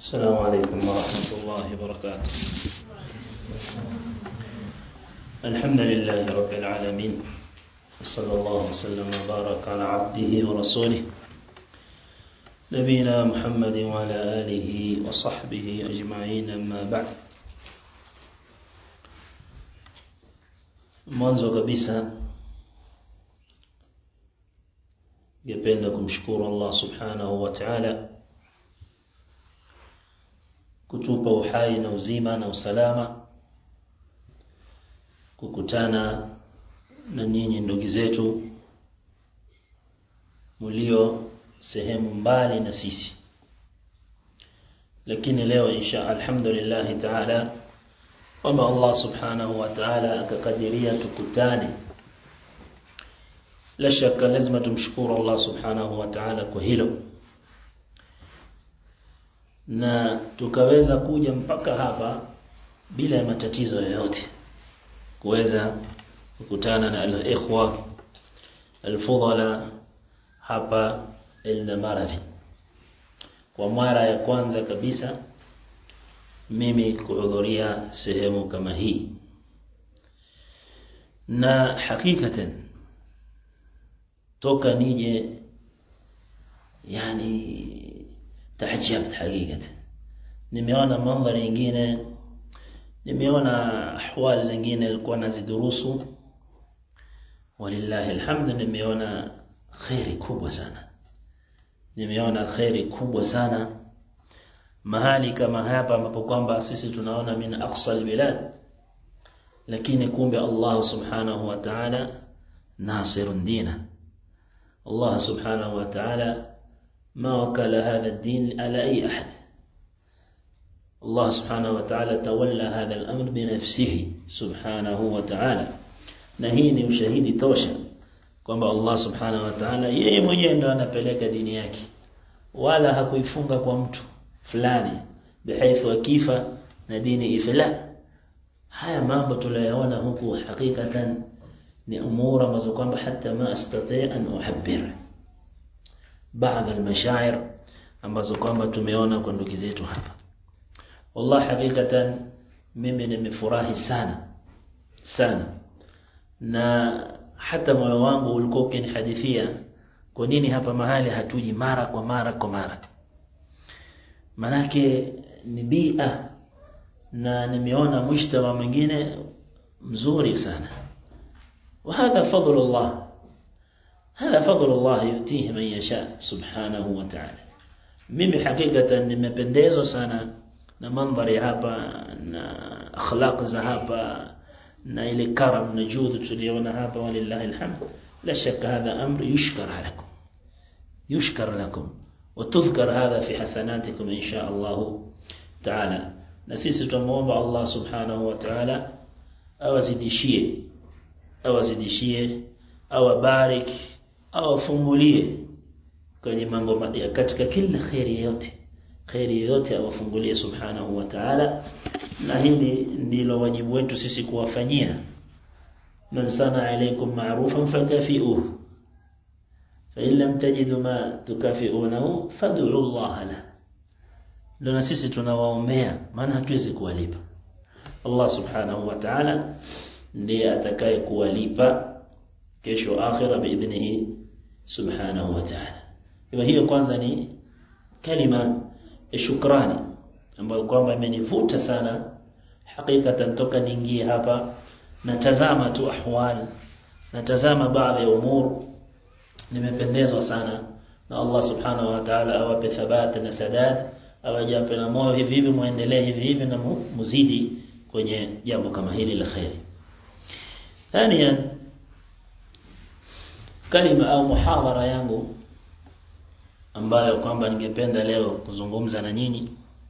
السلام عليكم ورحمة الله وبركاته. الحمد لله رب العالمين، صلى الله وسلم وبارك على عبده ورسوله نبينا محمد وعلى آله وصحبه أجمعين. أما بعد، mwanzo kabisa ningependa kumshukuru Allah subhanahu wa ta'ala kutupa uhai na uzima na usalama kukutana na nyinyi ndugu zetu mlio sehemu mbali na sisi, lakini leo alhamdulillah ta'ala kwamba Allah subhanahu wa ta'ala akakadiria tukutane. La shaka lazima tumshukuru Allah subhanahu wa ta'ala kwa hilo, na tukaweza kuja mpaka hapa bila matatizo yoyote, kuweza kukutana na al-ikhwa al-fudala hapa al-Maradhi. Kwa mara ya kwanza kabisa mimi kuhudhuria sehemu kama hii, na hakikatan toka nije tahajabt hakikatan. Nimeona mandhari nyingine, nimeona ahwali zingine nilikuwa nazidurusu, walillahi alhamd. Nimeona khairi kubwa sana, nimeona khairi kubwa sana mahali kama hapa ambapo kwamba sisi tunaona min aqsa albilad, lakini kumbe Allah subhanahu wa ta'ala nasirun dina. Allah subhanahu wa ta'ala ما وكل هذا الدين على أي أحد. الله سبحانه وتعالى تولى هذا الأمر بنفسه سبحانه وتعالى. نهيني وشهيدي توشا kwamba Allah subhanahu wa ta'ala yeye mwenyewe ndo anapeleka dini yake, wala hakuifunga kwa mtu fulani bihaithu akifa na dini ifla. Haya mambo tunayaona huku hakikatan ni umura ambazo kwamba hata ma astati an uhabbir baadhi al-mashaa'ir ambazo kwamba tumeona kwa ndugu zetu hapa. Wallahi hakikatan mimi nimefurahi sana sana, na hata moyo wangu ulikuwa ukinihadithia kwa nini hapa mahali hatuji mara kwa mara. Manake ni bia, na nimeona mshtama mwingine mzuri sana. وهذا فضل الله، هذا فضل الله يؤتيه من يشاء سبحانه وتعالى. mimi hakikatan nimependezwa sana na mandhari hapa na akhlaq za hapa na ile karam na juhudi tuliona hapa, walillahi alhamd. la shakka hadha amr yushkar lakum wa tudhkar hadha fi hasanatikum insha Allah ta'ala. Na sisi tumuomba Allah subhanahu wa ta'ala awazidishie awabariki, awafungulie kwenye mambo katika kila khairi yote awafungulie subhanahu wa ta'ala. Na hili ndilo wajibu wetu sisi kuwafanyia. man sana alaykum ma'rufan fakafi'uhu fa in lam tajidu ma tukafi'unahu fad'u Allah la. Ndio sisi tunawaombea, maana hatuwezi kuwalipa. Allah subhanahu wa ta'ala ndiye atakaye kuwalipa kesho akhira biidhnihi subhanahu wa ta'ala. Hiyo kwanza ni kalima ya shukrani ambayo kwamba imenivuta sana hakikatan toka niingie hapa. Natazama tu ahwal, natazama baadhi ya umur, nimependezwa sana na Allah subhanahu wa ta'ala awape thabati na sadad, awajape na moyo hivi muendelee hivi na muzidi kwenye jambo kama hili la khair. Thania, kalima au muhadhara yangu ambayo kwamba ningependa leo kuzungumza na nyinyi,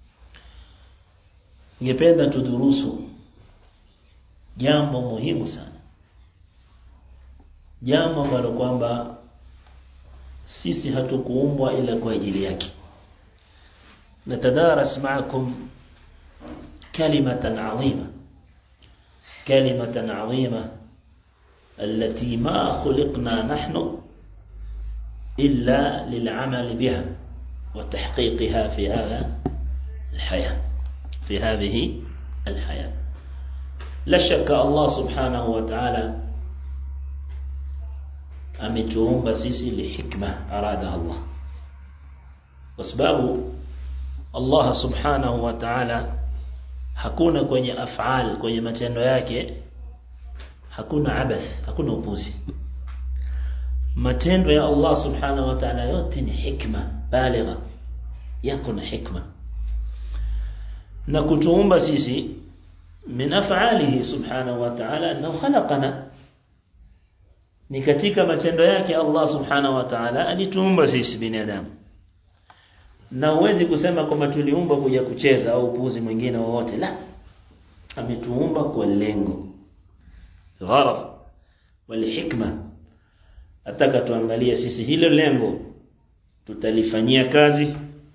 ningependa tudurusu jambo muhimu sana, jambo ambalo kwamba sisi hatukuumbwa ila kwa ajili yake. natadaras ma'akum kalimatan 'azima التي ما خلقنا نحن إلا للعمل بها وتحقيقها في هذا الحياة في هذه الحياة. لا شك الله سبحانه وتعالى ametuumba sisi lihikma aradaha Allah, kwa sababu Allah subhanahu wa ta'ala hakuna kwenye af'al, kwenye matendo yake hakuna abath, hakuna upuzi. Matendo ya Allah subhanahu wa ta'ala yote ni hikma baligha, yako na hikma. Na kutuumba sisi min af'alihi subhanahu wa ta'ala annahu khalaqana, ni katika matendo yake Allah subhanahu wa ta'ala alituumba sisi binadamu. Na huwezi kusema kwamba tuliumba kuja kucheza au upuzi mwingine wowote, la, ametuumba kwa lengo, gharad wal hikma. Ataka tuangalie sisi hilo lengo tutalifanyia kazi,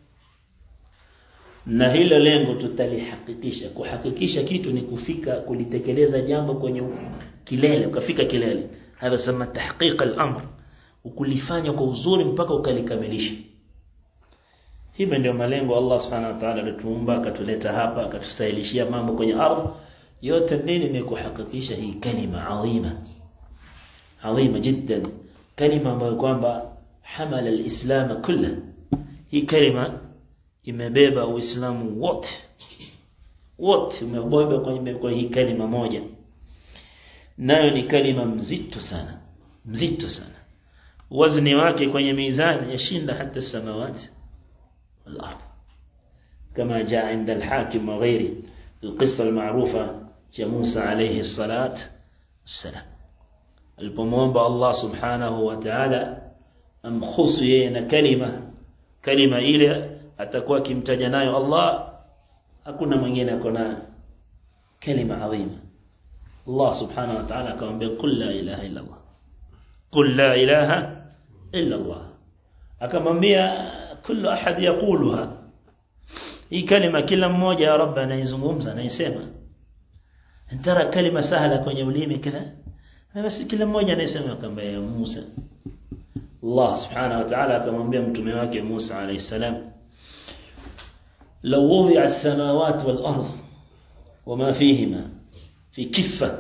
na hilo lengo tutalihakikisha. Kuhakikisha kitu ni kufika, kulitekeleza jambo kwenye kilele, ukafika kilele. Hapa sema tahqiq al-amr, ukulifanya kwa uzuri mpaka ukalikamilisha. Hivi ndio malengo Allah subhanahu wa ta'ala alituumba, akatuleta hapa, akatusahilishia mambo kwenye ardhi. Yote nini ni kuhakikisha hii kalima adhima, adhima jiddan, kalima ambayo kwamba hamala al-islam kullah. Hii kalima imebeba Uislamu wote, wote umebeba kwenye hii kalima moja. Nayo ni kalima mzito sana, mzito sana. Wazni wake kwenye mizani yashinda hata samawati wal ardh, kama jaa inda al-hakim wa ghairi القصة المعروفة ya Musa alayhi salat wassalam, alipomwomba Allah subhanahu wa ta'ala amkhusu yeye na kalima ile atakuwa kimtaja nayo Allah, hakuna mwingine akona kalima adhima. Allah subhanahu wa ta'ala akamwambia qul la ilaha illa Allah, qul la ilaha illa Allah. Akamwambia kullu ahad yaquluha, hii kalima kila mmoja ya Rabb anaizungumza, anaisema. Ndara kalima sahla kwenye ulimi kila, basi kila mmoja anasema. Akamwambia ya Musa, Allah subhanahu wa ta'ala akamwambia mtume wake Musa alayhi salam, law wudi'a as-samawati wal ardh wama fihima في كفة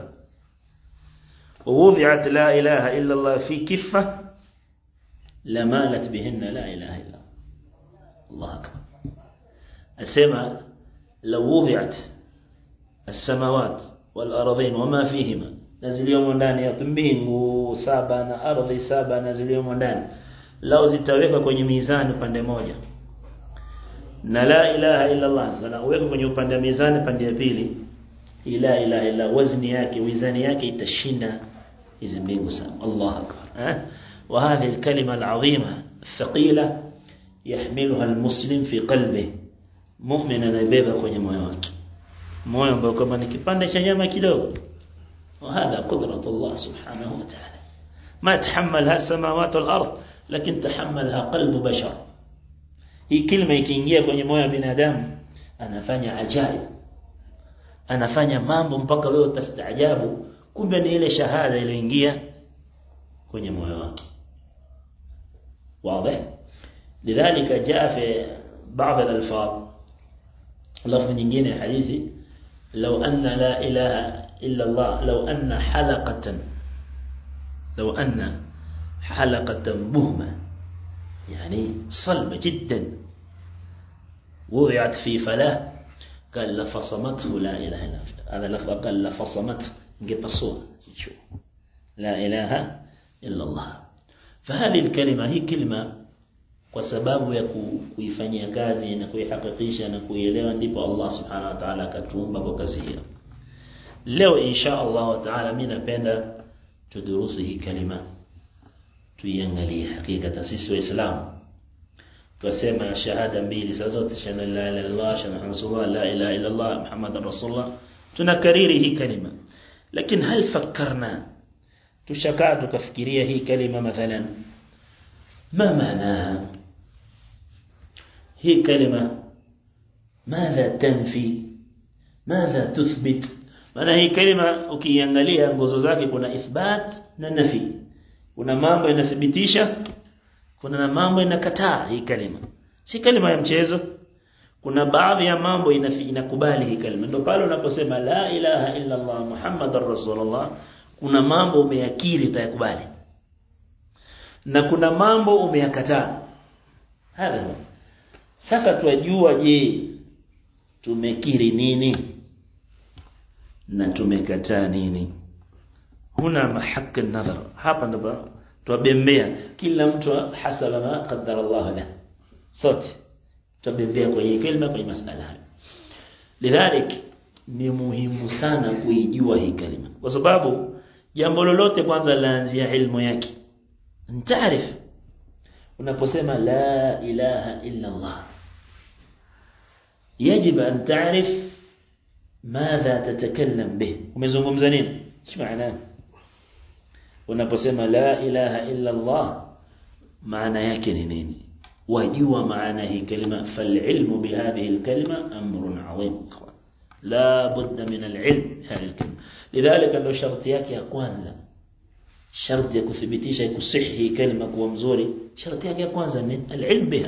ووضعت لا إله إلا الله في كفة لمالت بهن لا إله إلا الله أكبر. أسمع لو وضعت السماوات والأرضين وما فيهما, نزل يوم ndani ya mbingu saba na ardhi saba, نزل يوم ndani, lao zitaweka kwenye mizani pande moja, na la ilaha illa Allah sana uweka kwenye upande wa mizani pande ya pili, la ilaha illa wazni yake wizani yake itashinda hizo mbingu sana. Allah akbar. وهذه الكلمة العظيمة الثقيلة يحملها المسلم في قلبه, mu'mina anabeba kwenye moyo wake, moyo ambao kama ni kipande cha nyama kidogo. وهذا قدرة الله سبحانه وتعالى, ما تحملها السماوات والأرض لكن تحملها قلب بشر. hii kalima ikiingia kwenye moyo wa binadamu anafanya ajaib, anafanya mambo mpaka wewe utastaajabu, kumbe ni ile shahada iliyoingia kwenye moyo wake. واضح. لذلك جاء في بعض الألفاظ لفظ nyingine hadithi, لو أن لا إله إلا الله لو أن حلقة بهمة يعني صلبة جدا وضعت في فلاة قال لفصمته لا إله إلا الله. هذا لفظ قال لفصمته نقصوها لا إله إلا الله. فهذه الكلمة هي كلمة kwa sababu ya kuifanyia kazi na kuihakikisha na kuielewa, ndipo Allah subhanahu wa ta'ala akatuumba kwa kazi hiyo. Leo insha Allah ta'ala mimi napenda tudurusu hii kalima, tuiangalie hakika sisi waislamu tusema shahada mbili sasa zote, shahada la ilaha illallah, shahada rasulullah, la ilaha illallah muhammadur rasulullah, tunakariri hii kalima. Lakini hal fakkarna, tushakaa tukafikiria hii kalima mathalan ما معناها هي كلمة, ماذا تنفي ماذا تثبت. maana hii kalima ukiangalia nguzo zake kuna ithbat na nafi, kuna mambo inathibitisha, kuna mambo inakataa. Hii kalima si kalima ya mchezo. kuna baadhi ya mambo inakubali hii kalima. Ndio pale unaposema la ilaha illa Allah Muhammadur Rasulullah, kuna mambo umeyakiri utayakubali, na kuna mambo umeyakataa. Hapa sasa tuajua, je, tumekiri nini na tumekataa nini? Huna mahak an-nadhar. Hapa ndo tuabembea kila mtu hasaba ma qaddara Allah lahu. Sote tuabembea kwa hii kalima, kwa masala haya. Lidhalik ni muhimu sana kuijua hii kalima, kwa sababu jambo lolote kwanza laanzia ilmu yake. Ntaarif unaposema la ilaha illa Allah, يجب أن تعرف ماذا تتكلم به. umezungumza nini؟ ايش معناه؟ unaposema la ilaha illa Allah maana yake ni nini? wajua maana hii kalima. فالعلم بهذه الكلمة أمر عظيم، لا بد من العلم هذه الكلمة. لذلك لو شرط yake ya kwanza, شرط ya kuthibitisha kusihi kalima kuwa mzuri, شرط yake ya kwanza ni العلم بها.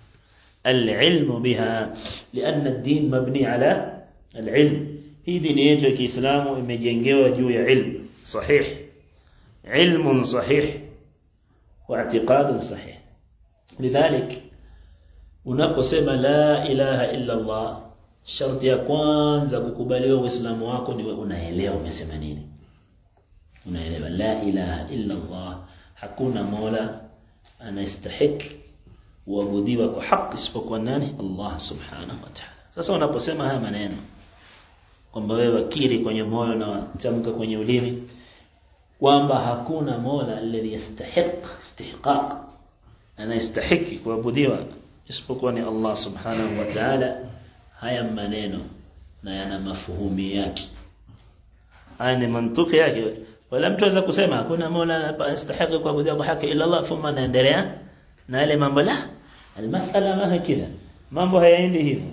العلم بها لأن الدين مبني على العلم. هي دين yetu ya Kiislamu imejengewa juu ya ilmu sahih, ilmu sahih wa i'tiqad sahih. لذلك unaposema la ilaha illa Allah, sharti ya kwanza kukubaliwa Uislamu wako ni unaelewa umesema nini. Unaelewa la ilaha illa Allah, hakuna mola anastahiki kuabudiwa kwa haki isipokuwa nani? Allah subhanahu wa ta'ala. Sasa unaposema haya maneno kwamba wewe wakiri kwenye moyo na tamka kwenye ulimi kwamba hakuna mola alladhi istihqaq anastahiki kuabudiwa isipokuwa ni Allah subhanahu wa ta'ala, haya maneno na yana mafuhumu yake, haya ni mantiki yake. Wala mtu aweza kusema hakuna mola anastahiki kuabudiwa kwa haki illa Allah, thumma naendelea na ile mambo. La, المسألة ما هي كذا، mambo hayaendi hivyo.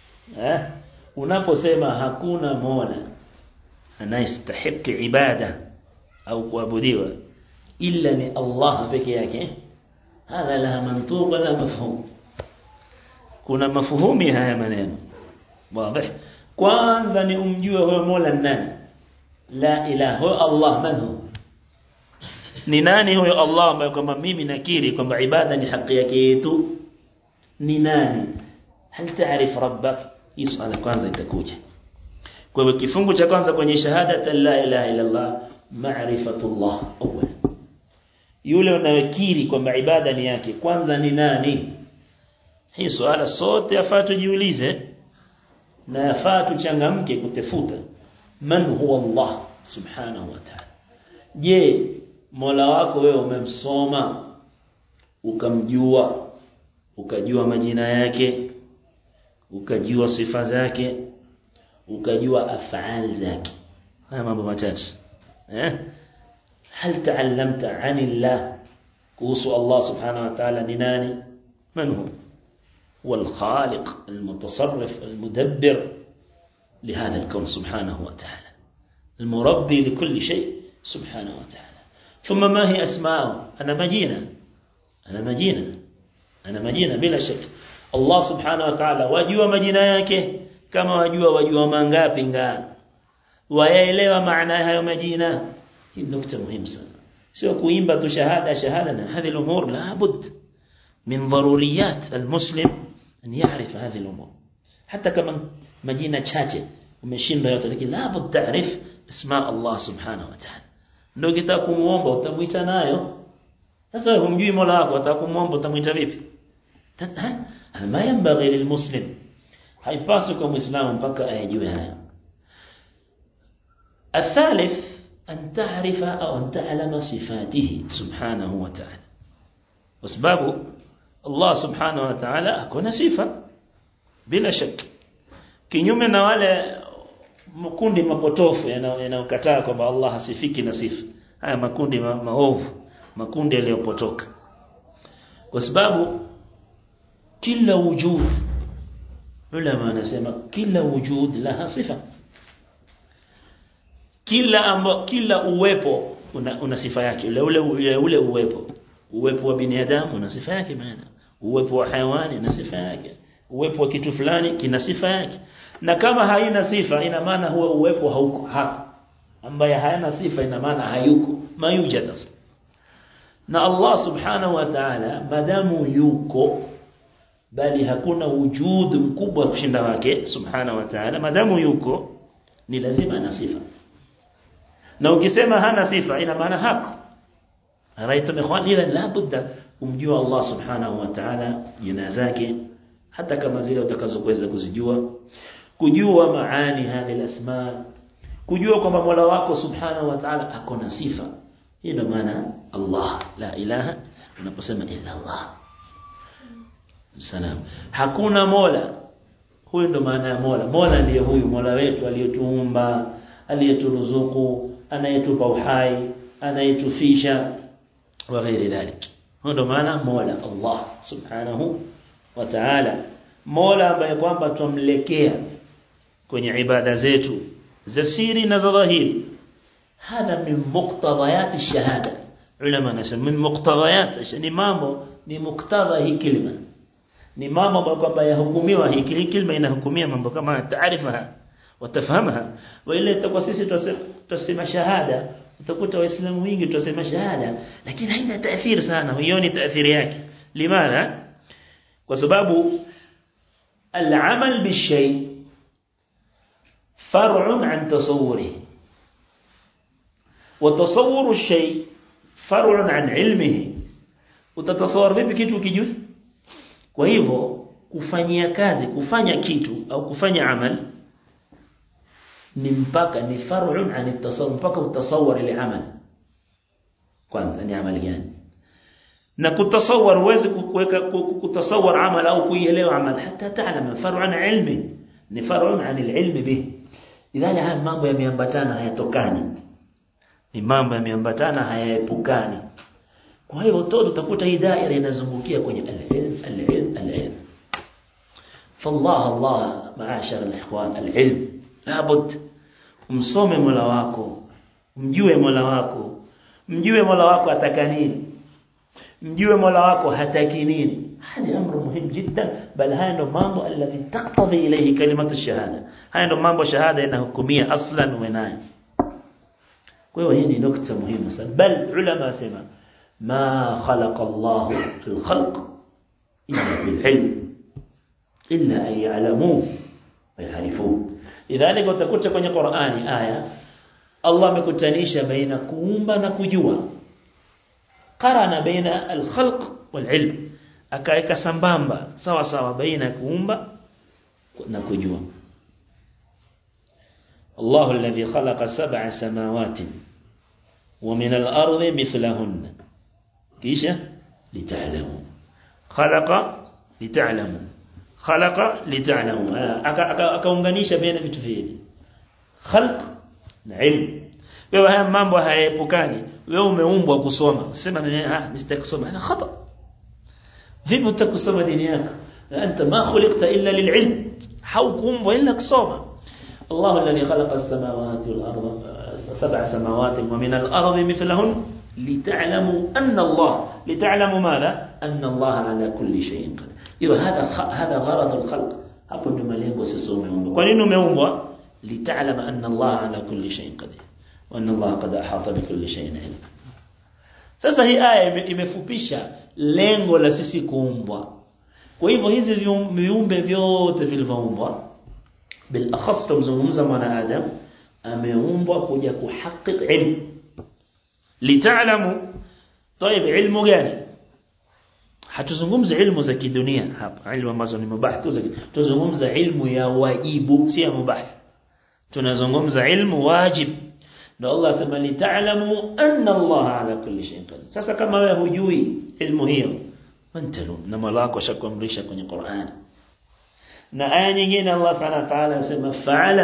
Unaposema hakuna mola anayestahiki ibada au kuabudiwa illa ni Allah peke yake, hadha la mantuq wala mafhum. kuna mafuhumi haya maneno wazi. Kwanza ni umjue huyo mola nani, la ilaha Allah manhu, ni nani huyo Allah ambaye kwamba mimi nakiri kwamba ibada ni haki yake yetu, ni nani? Hal taarif rabbak? Hii swala kwanza itakuja. Kwa hivyo kifungu cha kwanza kwenye shahada la ilaha illa Allah ma'rifatullah awwal, yule unayekiri kwamba ibada ni yake kwanza ni nani. Hii swala sote yafaa tujiulize na yafaa tuchangamke kutafuta man huwa Allah subhanahu wa ta'ala. Je, mola wako wewe umemsoma ukamjua, ukajua majina yake, ukajua sifa zake, ukajua afaal zake? Haya mambo matatu. Hal ta'allamta 'anillah, kuhusu Allah subhanahu wa ta'ala ni nani? Man huwa? والخالق المتصرف المدبر لهذا الكون سبحانه وتعالى، المربي لكل شيء سبحانه وتعالى. ثم ما هي أسماءه؟ أنا مجينة بلا شك. الله سبحانه وتعالى wajua majina yake kama wajua mangapi wayaelewa maana hayo majina. Hii nukta muhimu sana, sio kuimba tu shahada na هذه الأمور لابد من ضروريات المسلم أن يعرف هذه الأمور. حتى كمان مجينة chache umeshinda yote, lakini labda taarif اسماء الله سبحانه وتعالى. Ndio ukitaka kumuomba utamuita nayo. Sasa humjui mola wako, utakumuomba utamuita vipi? Ma yanbaghi lilmuslim, haipaswi kwa muislamu mpaka ayajue haya. الثالث أن تعرف أو أن تعلم صفاته سبحانه وتعالى. وسبب الله سبحانه وتعالى أكون صفة bila shak, kinyume na wale makundi mapotofu yanayokataa kwamba Allah hasifiki na sifa. Haya makundi maovu, makundi yaliyopotoka, kwa sababu kila wujud, ulama anasema kila wujud laha sifa. Kila uwepo una sifa yake. Ule uwepo wa binadamu una sifa yake, maana uwepo wa hayawani una sifa yake, uwepo wa kitu fulani kina sifa yake, na kama haina sifa ina maana huo uwepo hauko hapo, ambaye hayana sifa ina maana hayuko, mayujad. Na Allah subhanahu wa ta'ala madamu yuko, bali hakuna wujud mkubwa kushinda wake subhanahu wa ta'ala, madamu yuko ni lazima ana sifa, na ukisema hana sifa ina maana hako. Araitum ikhwan, ila la budda kumjua Allah subhanahu wa ta'ala jina zake, hata kama zile utakazoweza kuzijua, kujua maani hadhi al-asma, kujua kwamba Mola wako subhanahu wa ta'ala akona sifa. Hii ndio maana Allah, la ilaha unaposema illa Allah. Salam. Hakuna Mola. Huyo ndio maana ya Mola. Mola ndiye huyu Mola wetu aliyetuumba, aliyeturuzuku, anayetupa uhai, anayetufisha wa ghairi dhalik. Huyo ndio maana Mola, Allah subhanahu wa ta'ala. Mola ambaye kwamba tumlekea kwenye ibada zetu za siri na za dhahiri. Hada min muqtadayat ash-shahada. Ulama nasema min muqtadayat, ni mambo, ni muktadha hii kalima, ni mambo ambayo kwamba yahukumiwa. Hii kalima inahukumia mambo kama taarifaha wa tafahamha. Wa ile itakuwa sisi tutasema shahada, utakuta waislamu wengi tutasema shahada, lakini haina taathiri sana, huioni taathiri yake. Limadha? Kwa sababu al-amal bi-shay far'un an tasawwurihi, wa tasawwuru ash-shay far'un an ilmihi. Utatasawwar vipi kitu ukijui? Kwa hivyo kufanyia kazi, kufanya kitu au kufanya amal ni mpaka ni far'un an at-tasawwur, mpaka utasawwar ile amal kwanza ni amali gani. Na kutasawwar uweze kuweka kutasawwar amal au kuielewa amal hata ta'lam far'un an ilmi, ni far'un an al-ilm bihi. Idhala haya mambo yameambatana, hayatokani, ni mambo yameambatana, hayaepukani. Kwa hiyo toto utakuta hii daira inazungukia kwenye al-ilm. Allah maashara al-ikhwan, al-ilm labud umsome Mola wako, mjue Mola wako, mjue Mola wako ataka nini, mjue Mola wako hataki nini. Hadi amru muhimu jiddan, bal haya ndo mambo alladhi taqtadhi ilayhi kalimatu ash-shahada. Haya ndo mambo shahada inahukumia aslan wa nayo. Kwa hiyo hii ni nukta muhimu sana. Bal ulama sema ma khalaqa Allahu al-khalq illa bil-ilm illa an ya'lamu wa ya'rifu. Idhalika utakuta kwenye Qur'ani aya Allah amekutanisha baina kuumba na kujua, qarana baina al-khalq wal-ilm, akaeka sambamba sawa sawa baina kuumba na kujua. الله الذي خلق 7 سماوات ومن الأرض مثلهن كيشة لتعلموا، خلق لتعلموا، خلق لتعلموا. akaunganisha baina vitu viwili, khalq na ilm. Wewe haya mambo hayaepukani. Wewe umeumbwa kusoma, sema mimi msitaki kusoma, ana khata. Vipi utakusoma dini yako? Anta ma khuliqta illa lil'ilm, haukuumbwa illa kusoma. الله الذي خلق السماوات والأرض 7 سماوات ومن الأرض مثلهن لتعلموا أن الله، لتعلموا ماذا؟ أن الله على كل شيء قدير. إذا هذا غرض الخلق. hapo ndio malengo sisi umeumbwa. Kwa nini umeumbwa? لتعلم أن الله على كل شيء قدير وأن الله قد أحاط بكل شيء علما. Sasa hii aya imefupisha lengo la sisi kuumbwa. Kwa hivyo hizi viumbe vyote vilivyoumbwa, بالاخص تمزungumza mwanadamu ameumbwa kuja kuhakiki ilmu. Litaalamu. طيب ilmu gani? Hatuzungumza ilmu za kidunia hapa, ilmu ambazo ni mubah tu, tuzungumza ilmu ya wajibu, si ya mubah. Tunazungumza ilmu wajib. Na Allah sema litaalamu anna Allah ala kulli shay'in qadir. Sasa kama wewe hujui ilmu hiyo, mantalu na malako shakuamrisha kwenye Qur'an. Na aya nyingine Allah Subhanahu wa ta'ala anasema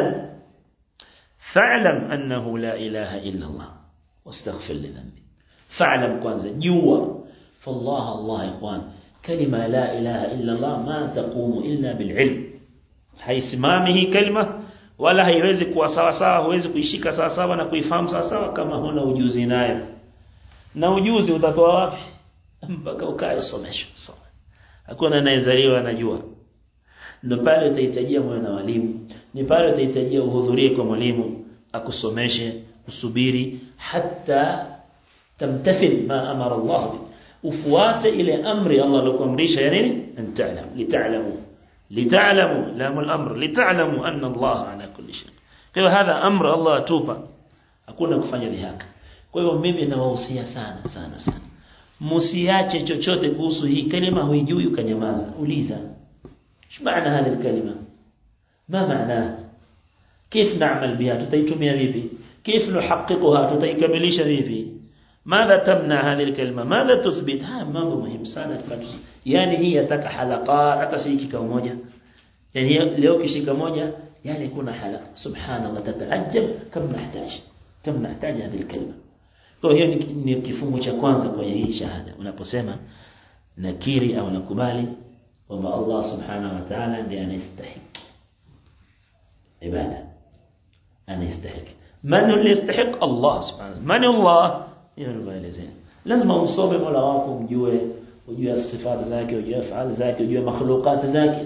fa'lam annahu la ilaha illa Allah wastaghfir li dhanbi. Fa'lam kwanza, jua. Fallah Allah ikhwan, kalima la ilaha illa Allah ma taqumu illa bil ilm. Haisimami hii kalima wala haiwezi kuwa sawa sawa, huwezi kuishika sawa sawa na kuifahamu sawa sawa kama huna ujuzi nayo. Na ujuzi utatoa wapi? Mpaka ukae usomeshwe. Hakuna anayezaliwa anajua. ndio pale utahitajia moyo na walimu, ni pale utahitajia uhudhurie kwa mwalimu akusomeshe, usubiri hata tamtathil ma amara Allah bi, ufuate ile amri Allah aliyokuamrisha ya nini, lita'lamu lamul amr lita'lamu anna Allah ala kulli shay. Kwa hiyo hadha amri Allah atupa, hakuna kufanya dhihaka. Kwa hiyo mimi nawahusia sana msiache chochote kuhusu hii kalima, huijui ukanyamaza, uliza maana hadi kalima, ma maana, كيف نعمل بها, tutaitumia vipi, كيف نحققها, tutaikamilisha vipi, ماذا تمنع هذه الكلمة, ماذا تثبت. mambo muhimu sana tufanye. Yani hii yataka halaqat, hata si kikao moja, yani leo kishika moja, yani kuna halqa. Subhanallah, tataajab kam nahitaji hadhihi kalima. Kwa hiyo ni kifungu cha kwanza kwenye hii shahada. Unaposema nakiri au nakubali kwamba Allah subhanahu wa ta'ala ndiye anastahili ibada, anastahili. Man yastahiq? Allah subhanahu. Man Allah? Yanaelezea. Lazima usome Mola wako, ujue sifa zake, ujue afali zake, ujue makhluqat zake.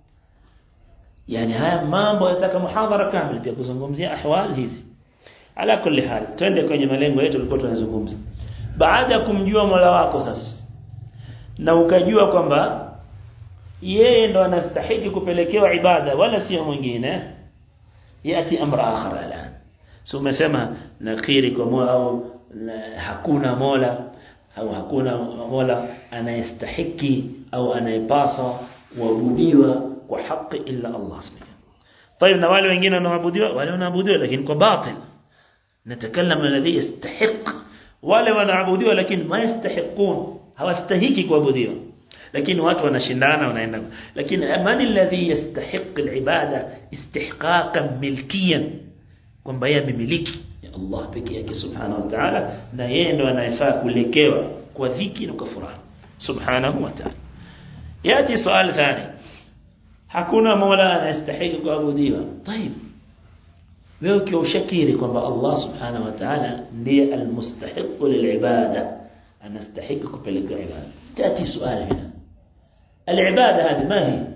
Yani haya mambo yataka muhadhara kamili pia kuzungumzia ahwal hizi. Ala kulli hal, twende kwenye malengo yetu tulikuwa tunazungumza. Baada ya kumjua Mola wako sasa, na ukajua kwamba yeye ndo anastahili kupelekewa ibada wala sio mwingine, yati amra akhar alan. So umesema nakiri kwa Mola au hakuna Mola, au hakuna Mola anayestahili au anayepasa kuabudiwa kwa haki illa Allah subhanahu. طيب, na wale wengine wanaabudiwa, wale wanaabudiwa lakini kwa batil. نتكلم الذي يستحق, wale wanaabudiwa lakini ma yastahiqun, hawastahiki kuabudiwa, lakini watu wanashindana wanaenda. Lakini man alladhi yastahiq alibada istihqaqan milkiyan, kwamba yeye amemiliki Allah pekee yake subhanahu wa ta'ala, na yeye ndo anayefaa kulekewa kwa dhiki na kwa furaha subhanahu wa ta'ala. Yati swali thani, hakuna mola anastahili kuabudiwa. طيب, wewe ukiushakiri kwamba Allah subhanahu wa ta'ala ndiye almustahiq lilibada, anastahili kupeleka ibada, tati swali hapa, alibada hadi ma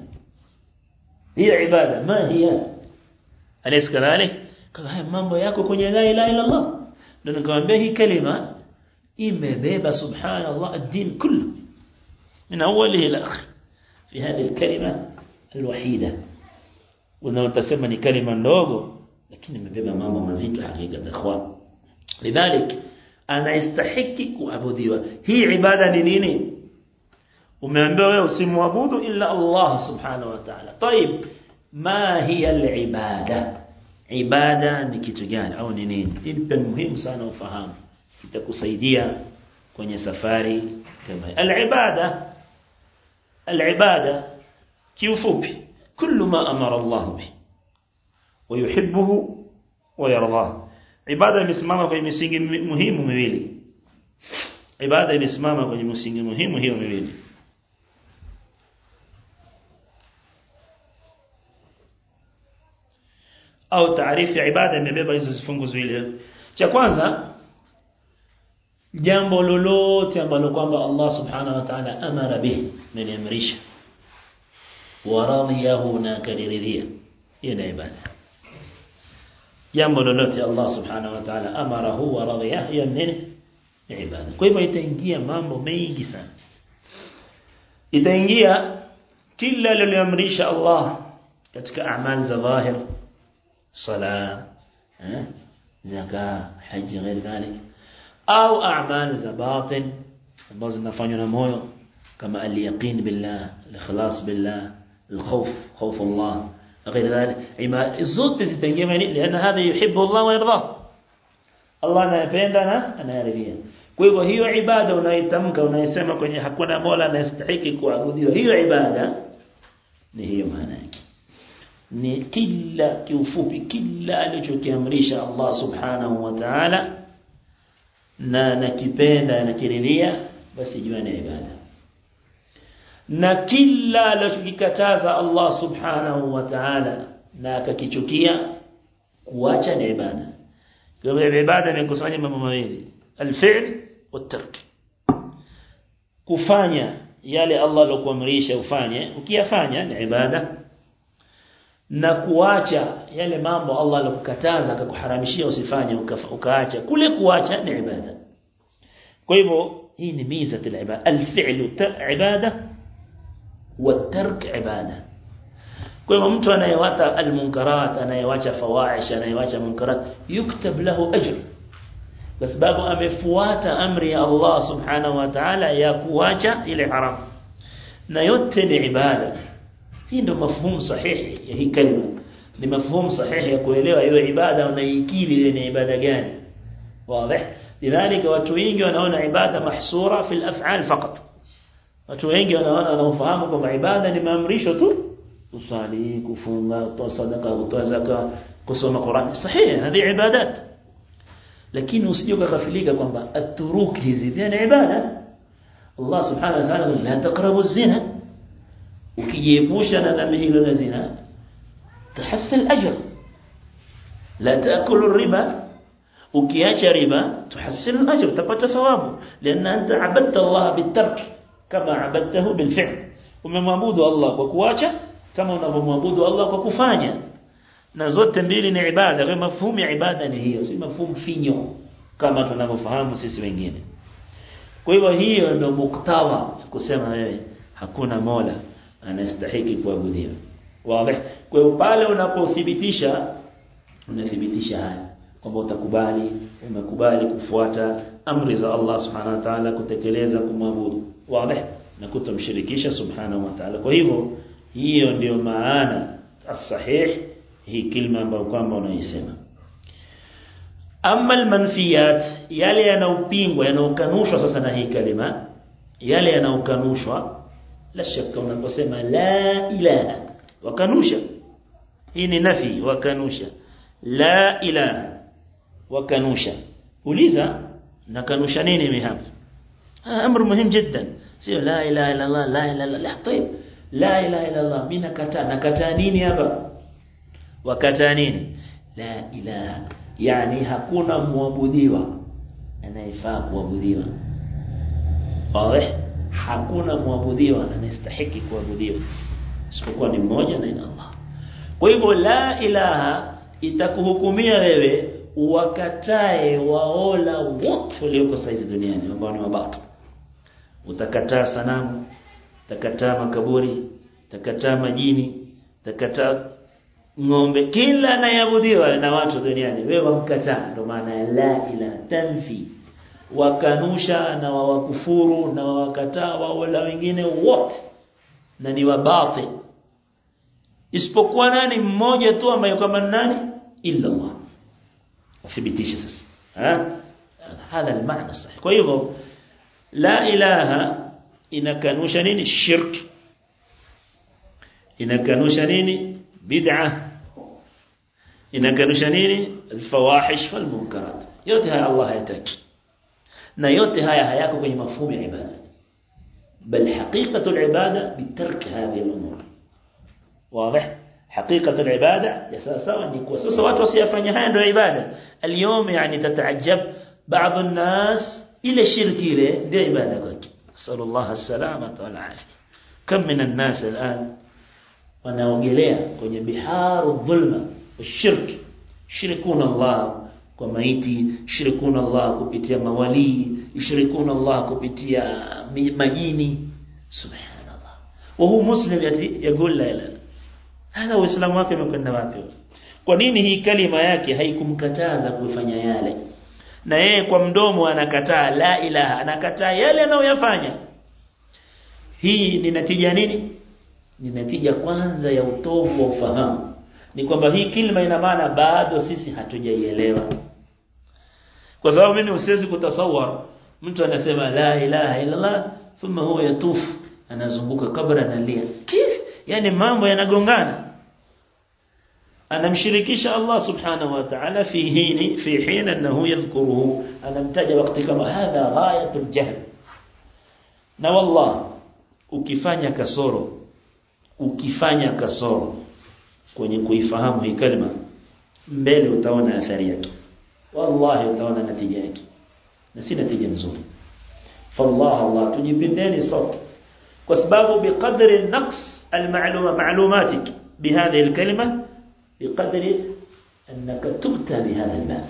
hiya ibada, ma hiya, alaysa kadhalik? Kama haya mambo yako kwenye la ilaha illa Allah, ndio nikamwambia hii kalima imebeba subhanallah ad-din kullu min awwalihi ila akhir fi hadhihi al-kalima al-wahida. Unaotasema ni kalima ndogo lakini imebeba mambo mazito hakika ikhwan. Lidhalik anastahili kuabudiwa. Hii ibada ni nini? Umeambiwa wewe usimwabudu illa Allah subhanahu wa ta'ala. طيب, ma hiya al-ibada? Ibada ni kitu gani au ni nini? Hii ni muhimu sana ufahamu, itakusaidia kwenye safari kama hii. Al-ibada kiufupi kullu ma amara Allah bihi wa yuhibbuhu wa yardah. Ibada imesimama kwenye misingi muhimu miwili. Ibada imesimama kwenye misingi muhimu hiyo miwili. Au taarifu ya ibada imebeba hizo zifungu ziwili. Cha kwanza, jambo lolote ambalo kwamba Allah subhanahu wa ta'ala amara bihi, amemrisha, wa radiyahu, na kadiridhia, hiyo ni ibada. Jambo lolote Allah subhanahu wa ta'ala amarahu wa radiyahu, hiyo ni ibada. Kwa hivyo itaingia mambo mengi sana. Itaingia kila aliloamrisha Allah katika amali za dhahir, صلاة زكاة حج غير ذلك, أو أعمال زباطن ambazo zinafanywa na moyo kama al-yaqin billah, al-ikhlas billah, al-khawf, khawf Allah غير ذلك. ima zote zitaingia ndani, لأن هذا يحب الله ويرضاه. Allah anayependa na anayaridhia. Kwa hivyo hiyo ibada unaitamka, unaisema kwenye hakuna mola anayestahili kuabudiwa, hiyo ibada ni hiyo maana yake. Ni kila kiufupi kila alichokiamrisha Allah subhanahu wa ta'ala na nakipenda na kiridhia, basi jua ni ibada. Na kila alichokikataza Allah subhanahu wa ta'ala na akakichukia, kuacha ni ibada. Kwa hivyo ibada imekusanya mambo mawili, al-fi'l wat-tark. Kufanya yale Allah aliyokuamrisha ufanye, ukiyafanya ni ibada. na kuacha yale mambo Allah aliyokataza akakuharamishia usifanye ukaacha, kule kuacha ni ibada. Kwa hivyo hii ni miza ya ibada. Al-fi'lu ibada wa tark ibada. Kwa hivyo mtu anayewacha al-munkarat, anayewacha fawahish, anayewacha munkarat, yuktab lahu ajr, kwa sababu amefuata amri ya Allah subhanahu wa ta'ala ya kuacha ile haram, na yote ni ibada. Hii ndio mafhumu sahihi ya hii kalima, ni mafhumu sahihi ya kuelewa hiyo ibada unaikili ile ni ibada gani. Wazi? Lidhalika watu wengi wanaona ibada mahsura fil af'al faqat. Watu wengi wanaofahamu kwamba ibada ni maamrisho tu, kusali, kufunga, kutoa sadaka, kutoa zaka, kusoma Qur'an. Sahihi, hizi ibadat. Lakini usije kughafilika kwamba at-turuk hizi ni ibada. Allah subhanahu wa ta'ala la taqrabu az-zina, ukijiepusha na dhambi hilo la zina tahassil ajr. La taakulu riba, ukiacha riba tuhassil ajr, utapata thawabu, lianna anta abadta Allah bitark kama abadtahu bilfi'l. Umemwabudu Allah kwa kuacha kama unavyomwabudu Allah kwa kufanya, na zote mbili ni ibada. Kwa mafhumu ya ibada ni hiyo, si mafhumu finyo kama tunavyofahamu sisi wengine. Kwa hivyo hiyo ndio muktadha kusema wewe hakuna Mola anastahili kuabudiwa. Wazi? Kwa hiyo pale unapothibitisha, unathibitisha haya kwamba umekubali kufuata amri za Allah subhanahu wa ta'ala, kutekeleza kumwabudu. Wazi? Na kutomshirikisha subhanahu wa ta'ala. Kwa hivyo hiyo ndio maana as-sahih hii kilima ambayo kwamba unaisema. Amma al-manfiyat, yale yanaupingwa, yanaokanushwa sasa na hii kalima, yale yanaokanushwa, la shaka unaposema la ilaha wakanusha, hii ni nafi, wakanusha la ilaha, wakanusha. Uliza nakanusha nini mimi hapa? Amr muhimu jiddan, sio la ilaha illa Allah, la ilaha illa Allah. Tayeb, la ilaha illa Allah mimi nakataa nini hapa? Wakataa nini? La ilaha, yani hakuna muabudiwa anayefaa kuabudiwa. Wazi? Hakuna muabudiwa anastahili kuabudiwa isipokuwa ni mmoja, na ni Allah. Kwa hivyo la ilaha itakuhukumia wewe wakatae waola wote walioko saizi duniani ambao ni mabatil. Utakataa sanamu, utakataa makaburi, utakataa majini, utakataa ng'ombe, kila anayeabudiwa na watu duniani wewe wamkataa. Ndio maana la ilaha tanfi, wakanusha na wawakufuru na wawakataa waola wengine wote na ni wabatil, isipokuwa nani? Mmoja tu ambaye kama nani? Illa Allah. Uthibitisha sasa hada المعنى الصحيح. Kwa hivyo la ilaha inakanusha nini? Shirk. Inakanusha nini? Bid'ah. Inakanusha nini? Alfawahish wal munkarat. Yote haya Allah hayataki, na yote haya hayako kwenye mafhumu ya ibada, bal haqiqatu al-ibada bitark hadhihi al-umur. Wazi? Haqiqatu al-ibada sawa ni kwa sasa watu wasiyafanya haya ndio ibada. Al-yawm yani tataajab baadhi an-nas ila shirki ile ndio ibada kwake. Sallallahu as-salamata wal afia. Kam min an-nas al-an wanaogelea kwenye biharu dhulma washirki, shirikuna Allah kwa maiti, shirikuna Allah kupitia mawali, shirikuna Allah kupitia majini. Subhanallah. Wa huwa muslim yaqul la ilaha. Hada uislamu wake umekwenda wapi? Kwa nini hii kalima yake haikumkataza kufanya yale, na yeye kwa mdomo anakataa la ilaha, anakataa yale anayoyafanya? Hii ni natija nini? Ni natija kwanza ya utovu wa ufahamu. Ni kwamba hii kilima ina maana bado sisi hatujaielewa. Kwa sababu mimi usiwezi kutasawar mtu anasema la ilaha illa Allah thumma huwa yatufu, anazunguka kabla analia. Kif? Yani mambo yanagongana. Anamshirikisha Allah subhanahu wa ta'ala fi hina annahu yadhkuruhu, anamtaja wakati kama hadha ghayatul jahl. Na wallah ukifanya kasoro kwenye kuifahamu hii kalima, mbele utaona athari yake, wallahi utaona natija yake, na si natija nzuri. Allah tujipendeni sote, kwa sababu biqadri naqs almalumatik bihadhihi alkalima biqadri annaka tubta bihadha al-bab.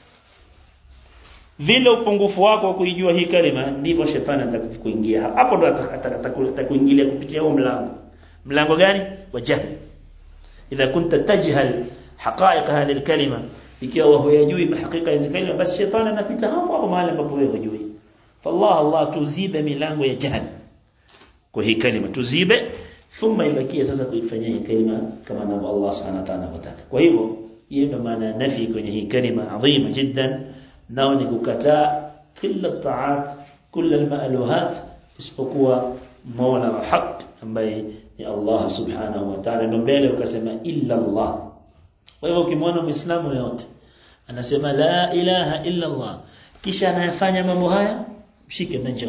Vile upungufu wako wa kuijua hii kalima ndivyo shetani atakuingia hapo, ndo atakuingilia kupitia huo mlango gani wa jahl. Idha kunta tajhal haqa'iq hadhihi al-kalima, ikiwa hujui hakika hizi kalima, basi shetani anapita hapo mahali ambapo wewe hujui. Allah tuzibe milango ya jahl kwa hii kalima, tuzibe, thumma ibakie sasa kuifanyia hii kalima kama ambavyo Allah subhanahu wa ta'ala anataka. Kwa hivyo hiyo ndio maana nafi kwenye hii kalima adhima jiddan, nao ni kukataa kila taat, kila al-ma'luhat, isipokuwa Mola wa haq ambaye ni Allah subhanahu wa ta'ala. Ndio mbele ukasema illa Allah. Kwa hivyo ukimwona Muislamu yote anasema la ilaha illa Allah, kisha anayafanya mambo haya, mshike manjo.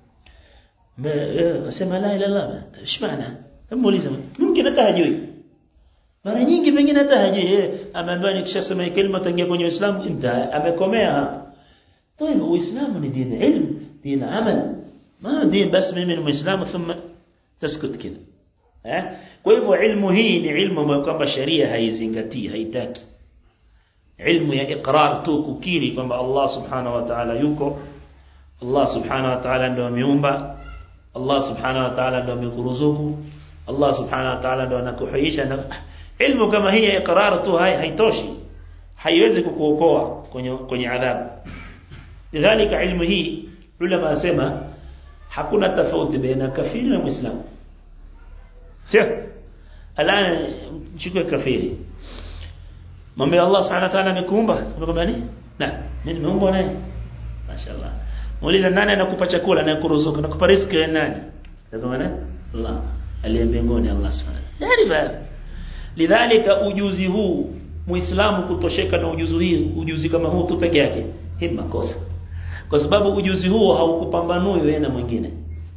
Sema la ilaha illa Allah, shmaana muulize, mungkin hata hajui. Mara nyingi pengine hata hajui, ameambiwa nikishasema kalima tangia kwenye Uislamu inta amekomea hapo. طيب Uislamu ni dini ilmu, dini amal, ma dini basi mimi ni Muislamu thumma taskut kida. Kwa hivyo ilmu hii ni ilmu ambayo kwamba sharia haizingatii, haitaki. Ilmu ya iqrar tu, kukiri kwamba Allah subhanahu wa ta'ala yuko, Allah subhanahu wa ta'ala ndio ameumba, Allah subhanahu wa ta'ala ndio amekuruzuku, Allah subhanahu wa ta'ala ndio anakuhuisha. Ilmu kama hii ya iqrar tu haitoshi, haiwezi kukuokoa kwenye adhabu. Lidhalika ilmu hii ulama wasema hakuna tofauti baina kafiri na muislamu. Sio? Alana chukue kafiri, mwambie Allah subhanahu wa ta'ala amekuumba, unakwambia nini? Mimi nimeumbwa naye. Mashaallah. Muuliza nani anakupa chakula, anakuruzuku, anakupa riziki nani? Tazama Allah aliye mbinguni, Allah subhanahu. Yaani lidhalika ujuzi huu, muislamu kutosheka na ujuzi kama huu tu peke yake, hii makosa. Kwa sababu ujuzi huo haukupambanui wewe na mwingine.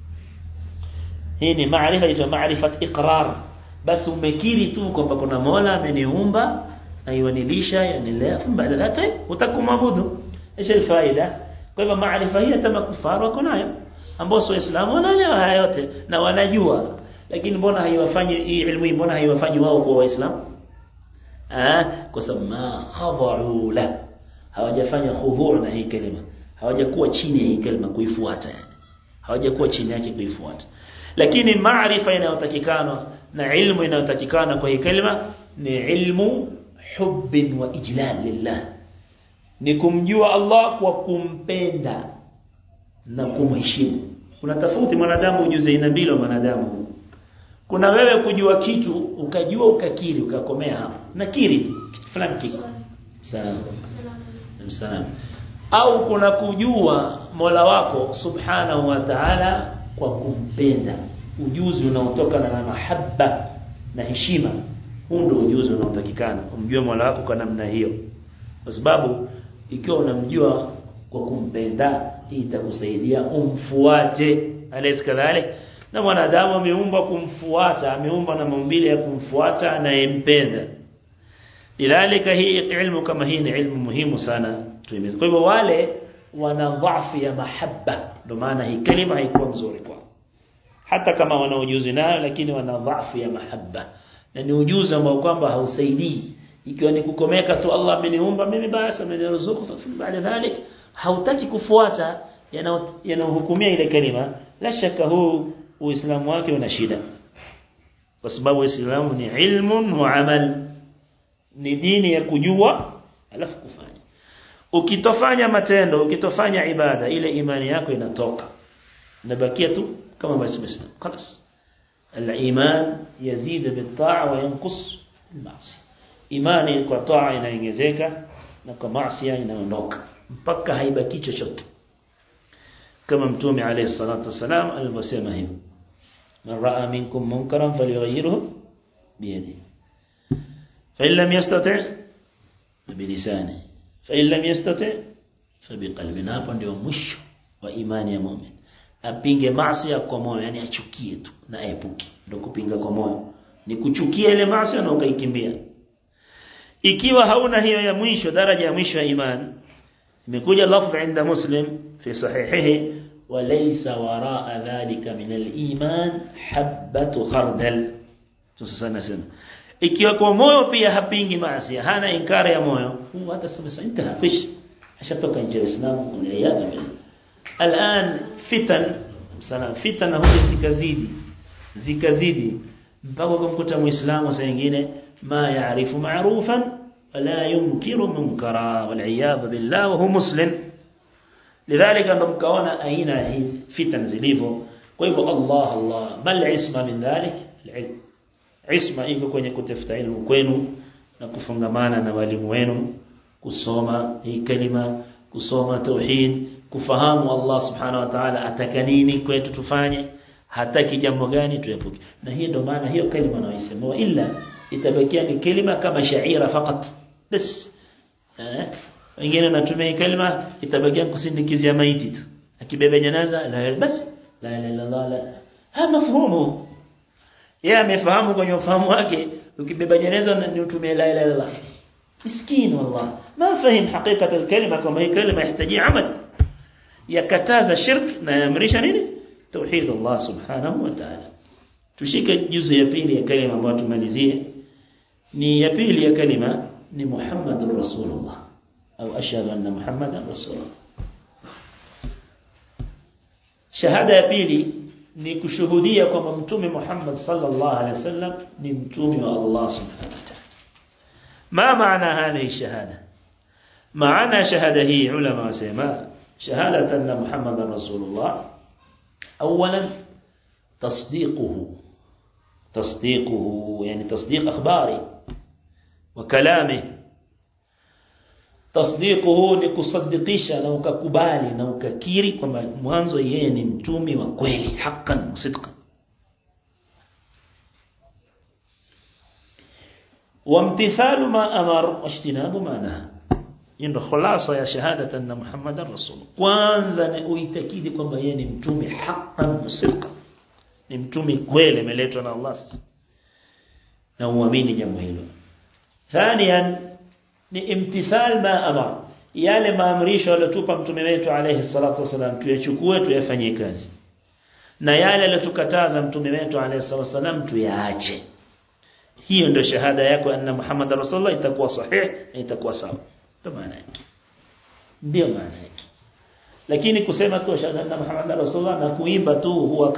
Hii ni maarifa, inaitwa maarifat iqrar. Basi umekiri tu kwamba kuna Mola ameniumba na yanilisha, yanilea, baada yake utakumwabudu. Hiyo faida. Kwa hivyo maarifa hii hata makufaru wako nayo, ambao sio Waislamu wanaelewa haya yote na wanajua, lakini mbona haiwafanyi hii ilmu, mbona haiwafanyi wao kuwa Waislamu? Kwa sababu ma khadha'u la, hawajafanya khudhu' na hii kalima, hawajakuwa chini ya hii kalima kuifuata, hawajakuwa chini yake kuifuata. Lakini maarifa inayotakikana na ilmu inayotakikana kwa hii kalima ni ilmu hubbin wa ijlal lillah, ni kumjua Allah kwa kumpenda na kumheshimu. Kuna tofauti mwanadamu ujuzi aina mbili wa mwanadamu. Kuna wewe kujua kitu ukajua ukakiri ukakomea hapo, nakiri kitu fulani kiko sawa, au kuna kujua Mola wako subhanahu wa ta'ala kwa kumpenda, ujuzi unaotoka na mahabba na heshima. Huu ndio ujuzi unaotakikana, umjue Mola wako kwa namna hiyo. Kwa sababu ikiwa unamjua kwa kumpenda, hii itakusaidia umfuate. Alaysa kadhalik? Na mwanadamu ameumbwa kumfuata, ameumbwa na maumbile ya kumfuata anayempenda. Lidhalika hii ilmu kama hii ni ilmu muhimu sana tuimize. Kwa hivyo wale wana dhaifu ya mahabba, ndio maana hii kalima haikuwa nzuri kwao. Hata kama wana ujuzi nayo, lakini wana dhaifu ya mahabba, na ni ujuzi ambao kwamba hausaidii. Ikiwa ni kukomeka tu Allah ameniumba mimi, basi ameniruzuku, baada dhalik hautaki kufuata yanayohukumia ile kalima, la shaka huu Uislamu wake una shida. Kwa sababu Uislamu ni ilmun wa amal, ni dini ya kujua alafu kufanya. Ukitofanya matendo, ukitofanya ibada, ile imani yako inatoka, nabakia tu kama basi Muislamu. خلاص al-iman yazid bil-ta'a wa yanqus bil-ma'siyah. Imani kwa taa inaongezeka na kwa maasi inaondoka mpaka haibaki chochote, kama Mtume alayhi salatu wasalam alivyosema hivi: man ra'a minkum munkaran falyughayyirhu bi yadihi, fa in lam yastati' bi lisanihi, fa in lam yastati' fa bi qalbihi. Hapo ndio mwisho wa imani ya muumini. Apinge maasi kwa moyo, yani achukie tu na aepuke. Ndio kupinga kwa moyo, ni kuchukia ile maasi na ukaikimbia. Ikiwa hauna hiyo ya mwisho, daraja ya mwisho ya imani, imekuja lafdh inda Muslim fi sahihihi: walaysa waraa dhalika min al-iman habatu khardal. Tusana sema ikiwa kwa moyo pia hapingi maasi hana inkari ya moyo hata sasa intaha fish ashatoka nje Uislamu kuliyana bila الآن fitan huja zikazidi mpaka kumkuta muislamu saa nyingine ma yaarifu ma'rufan wala yunkiru munkara wal iyad billah wa huwa muslim lidhalika ndo mkaona aina hizi fitan zilivyo kwa hivyo Allah bal isma min dhalik al-ilm isma iko kwenye kutafuta elimu kwenu na kufungamana na walimu wenu kusoma hii kalima kusoma tauhid kufahamu Allah subhanahu wa ta'ala ataka nini kwetu tufanye hataki jambo gani tuepuke na hiyo ndo maana hiyo kalima naisema illa itabakia ni kalima kama shaira fakat bas wengine natumia kalima itabakia kusindikizia maiti tu akibeba janaza la bas la ilaha illa Allah ha mafhumu yeye amefahamu kwenye ufahamu wake ukibeba janaza na utumie la ilaha illa Allah مسكين والله ما فهم حقيقة الكلمة كما هي كلمة يحتاج عمل يكتاز الشرك لا يمرش نيني توحيد الله سبحانه وتعالى تشيك جزء ya pili ya kalima ambayo tumalizie ni ya pili ya kalima ni Muhammadur Rasulullah au ashhadu anna Muhammadan Rasulullah shahada ya pili ni kushuhudia kwamba mtume Muhammad sallallahu alaihi wasallam ni mtume wa Allah subhanahu wa ta'ala ما معنى هذه الشهادة معنى شهادة هي علماء سيما شهادة أن محمد رسول الله أولا تصديقه يعني تصديق أخباره وكلامه تصديقه لكصدقيشا نو ككبالي نو ككيري كما مwanzo yeye ni mtume wa kweli haqqan sidqan وامتثال ما أمر واجتناب ما نهى إن خلاصة يا شهادة أن محمد رسول kwanza ni uitakidi kwamba yeye ni mtume haqqan musidqa ni mtume kweli ameletwa na Allah na uamini jambo hilo thaniyan ni imtithal ma amar yale maamrisho aliyotupa mtume wetu alayhi salatu wasalam tuyachukue tuyafanyie kazi na yale aliyotukataza mtume wetu alayhi salatu wasalam tuyaache hiyo ndio shahada yako anna Muhammad Rasulullah itakuwa sahih na itakuwa sawa ndio maana yake ndio maana yake lakini kusema tu shahada anna Muhammad Rasulullah na kuimba tu huwa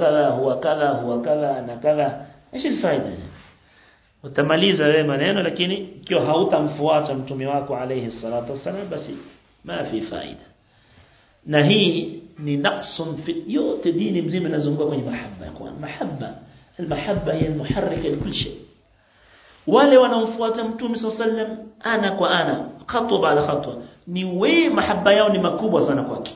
kadha na kadha ايش faida utamaliza wewe maneno lakini ikiwa hautamfuata mtume wako alayhi salatu wasallam basi ma fi faida na hii ni naqsun fi yote dini mzima inazunguka kwenye mahaba kwa mahaba المحبه هي المحرك لكل شيء wale wanaofuata mtume sallam ana kwa ana hatua baada hatua ni wewe mahaba yao ni makubwa sana kwake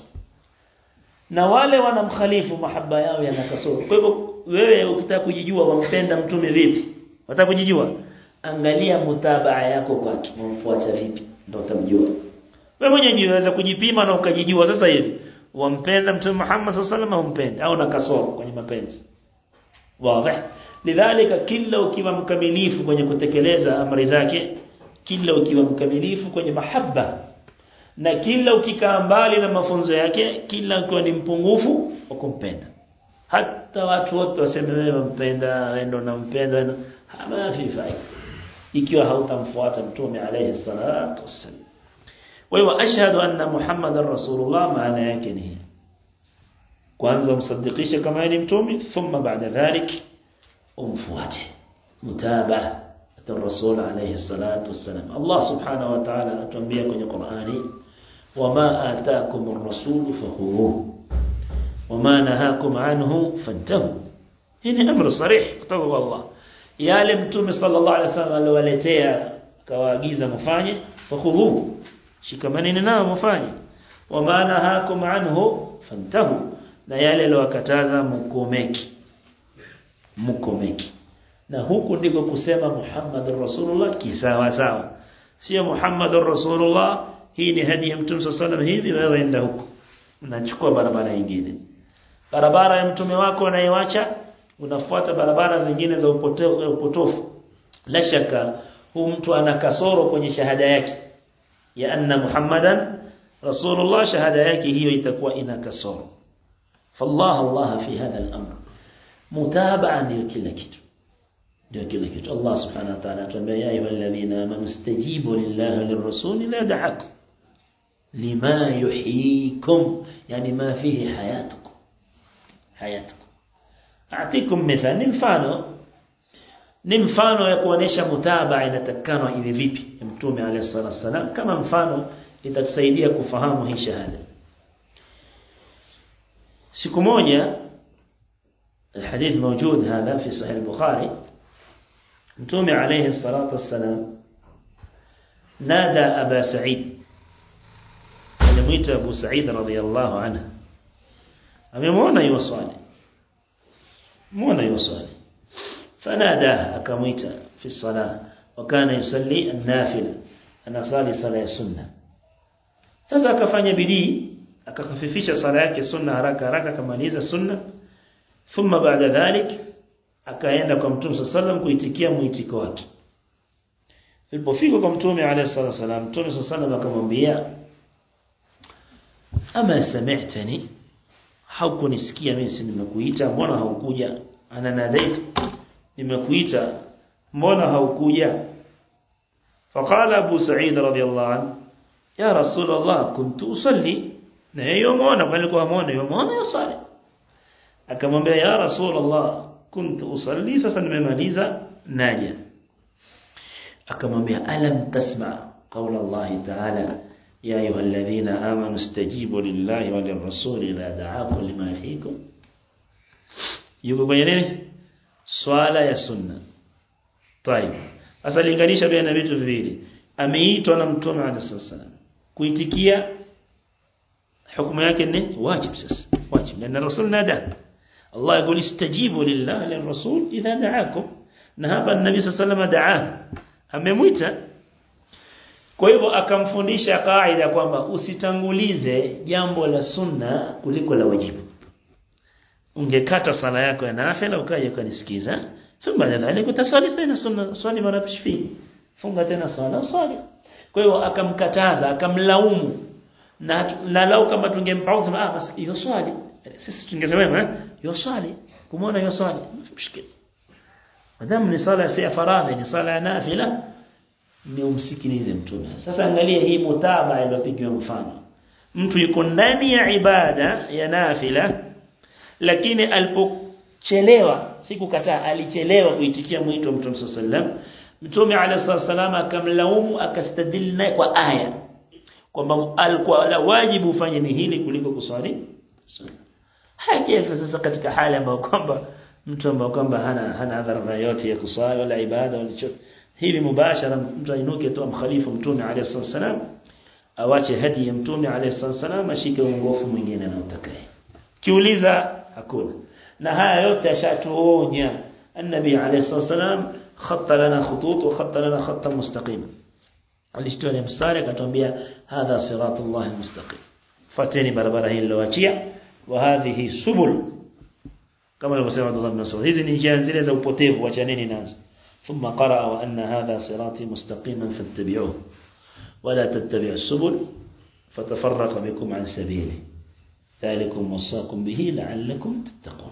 na wale wanamkhalifu mahaba yao yana kasoro kwa hivyo wewe ukitaka kujijua wampenda mtume vipi unataka kujijua angalia mutabaa yako kwake umfuata vipi ndio utamjua wewe mwenyewe jiweza kujipima na ukajijua sasa hivi wampenda mtume Muhammad sallam au umpenda au na kasoro kwenye mapenzi wazi lidhalika kila ukiwa mkamilifu kwenye kutekeleza amri zake kila ukiwa mkamilifu kwenye mahaba na kila ukikaa mbali na mafunzo yake kila ukiwa ni mpungufu wa kumpenda hata watu wote waseme wewe mpenda wewe ndo unampenda hama fi faida ikiwa hautamfuata mtume alayhi salatu wasallam wa ashhadu anna Muhammadar Rasulullah maana yake ni kwanza umsadikishe kama ni mtume thumma baada dhalik umfuate mutabaa الرسول عليه الصلاة والسلام الله سبحانه وتعالى atuambia kwenye Qur'ani wama ataakum ar-rasul fakhuduhu wama nahakum anhu fantahu hii amri sarih kutoka kwa Allah yale mtume sallallahu alaihi wasallam aliwaletea kawaagiza mfanye fakhuduhu shikamaneni nao mfanye wama nahakum anhu fantahu na yale aliyokataza mkomeki na huku ndiko kusema Muhammadur Rasulullah kisawa sawa sio Muhammadur Rasulullah hii ni hadi ya mtume sallallahu hivi wewe enda huko unachukua barabara nyingine barabara ya mtume wako unaiacha unafuata barabara zingine za upotofu la shaka huyu mtu ana kasoro kwenye shahada yake ya anna Muhammadan Rasulullah shahada yake hiyo itakuwa ina kasoro fallah Allah fi hadha al-amr mutabaa ndio kila kitu ndio kile kitu. Allah subhanahu wa ta'ala atuambia ya ayyuhalladhina amanu istajibu lillahi walirrasuli la da'akum lima yuhyikum, yani ma fihi hayatukum. Atikum mithali, ni mfano ya kuonesha mutabaa inatakana iwe vipi ya Mtume alayhi salatu wasallam. Kama mfano itatusaidia kufahamu hii shahada. siku moja الحديث موجود هذا في صحيح البخاري متومي عليه الصلاة والسلام نادى أبا سعيد الميت أبو سعيد رضي الله عنه مونا يوصالي فناداه أكميت في الصلاة وكان يصلي النافلة أنا صالي صلاة السنة sasa akafanya bidii akakafifisha sala yake sunna haraka kamaliza sunna. Thumma baada dhalik akaenda kwa Mtume sallallahu alayhi wasallam kuitikia muitiko wake. Ilipofika kwa Mtume alayhi salatu wasallam, Mtume sallallahu alayhi wasallam akamwambia, ama sami'tani, haukunisikia mimi nimekuita, mbona haukuja? Ana nadaitu, nimekuita mbona haukuja? Faqala Abu Sa'id radhiyallahu anhu, ya Rasulullah kuntu usalli, na yomona walikuwa muone yomona yusali. Akamwambia ya Rasulullah kuntu usalli, sasa nimemaliza naja. Akamwambia alam tasma qawla Allah ta'ala ya ayyuhalladhina amanu istajibu lillahi wa lirrasuli idha da'akum lima yuhyikum. Yuko kwenye nini? Swala ya sunna. Tayeb, sasa linganisha baina vitu viwili. Ameitwa na Mtume alayhi wasallam kuitikia, hukumu yake ni wajib. Sasa wajib na rasul nada Allah يقول استجيبوا لله للرسول إذا دعاكم, na hapa nabii sallallahu alayhi wasallam amemuita. Kwa hivyo akamfundisha kaida kwamba usitangulize jambo la sunna kuliko la wajibu. Ungekata sala yako ya nafila ukaje kanisikiza, thumma nadhalika utasali tena sunna, swali mara pishfi, funga tena sala usali. Kwa hivyo akamkataza, akamlaumu, na lau kama tungempauza basi hiyo swali sisi tungesema hiyo swali kumuona hiyo swali mshikili. Madamu ni sala si faradhi, ni sala ya nafila, ni umsikilize Mtume. Sasa angalia hii mutabaa iliyopigwa mfano. Mtu yuko ndani ya ibada ya nafila, lakini alipochelewa, sikukataa, alichelewa kuitikia mwito wa Mtume sallallahu alayhi wasallam. Mtume alayhi wasallam akamlaumu, akastadili naye kwa aya kwamba alikuwa la wajibu ufanye ni hili kuliko kuswali sunna. Hakifa sasa katika hali ambayo kwamba mtu ambaye kwamba hana adhara yote ya kuswali wala ibada wala chochote, hivi mubashara mtu ainuke tu amkhalifu Mtume alayhi wasallam, awache hadi ya Mtume alayhi wasallam, ashike uongofu mwingine anaotakaye. Kiuliza hakuna. Na haya yote ashatuonya النبي عليه الصلاة والسلام, khatta lana khutut wa khatta lana khatta mustaqim. Alishtoa mstari akatuambia hadha siratullah almustaqim, fateni barabara hii niloachia, wa hadhihi subul, kama alivyosema Abdullah ibn Mas'ud, hizi ni njia zile za upotevu, achaneni nazo. Thumma qaraa wa anna hadha sirati mustaqiman fattabi'uhu wa la tattabi'us subul fatafarraqa bikum an sabili dhalikum wasaqum bihi la'allakum tattaqun.